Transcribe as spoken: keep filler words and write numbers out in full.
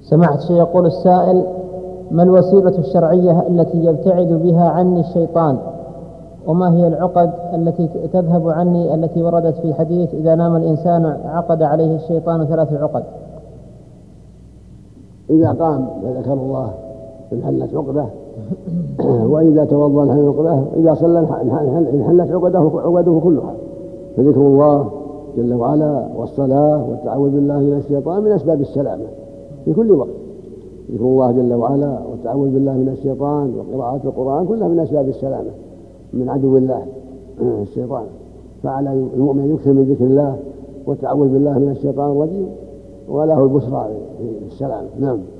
سمعت شيء يقول السائل: ما الوسيلة الشرعية التي يبتعد بها عني الشيطان؟ وما هي العقد التي تذهب عني التي وردت في حديث إذا نام الإنسان عقد عليه الشيطان ثلاث عقد؟ إذا قام فذكر الله انحلت عقده، وإذا توضأ انحلت عقده، إذا صلى انحلت عقده عقده كلها. فذكر الله جل وعلا والصلاة والتعوذ بالله من الشيطان من أسباب السلامة في كل وقت. ذكر الله جل وعلا والتعوذ بالله من الشيطان وقراءة القرآن كلها من أسباب السلامة من عدو الله الشيطان. فعلى المؤمن يكثر من ذكر الله والتعوذ بالله من الشيطان الرجيم، وله البشرى في السلام. نعم.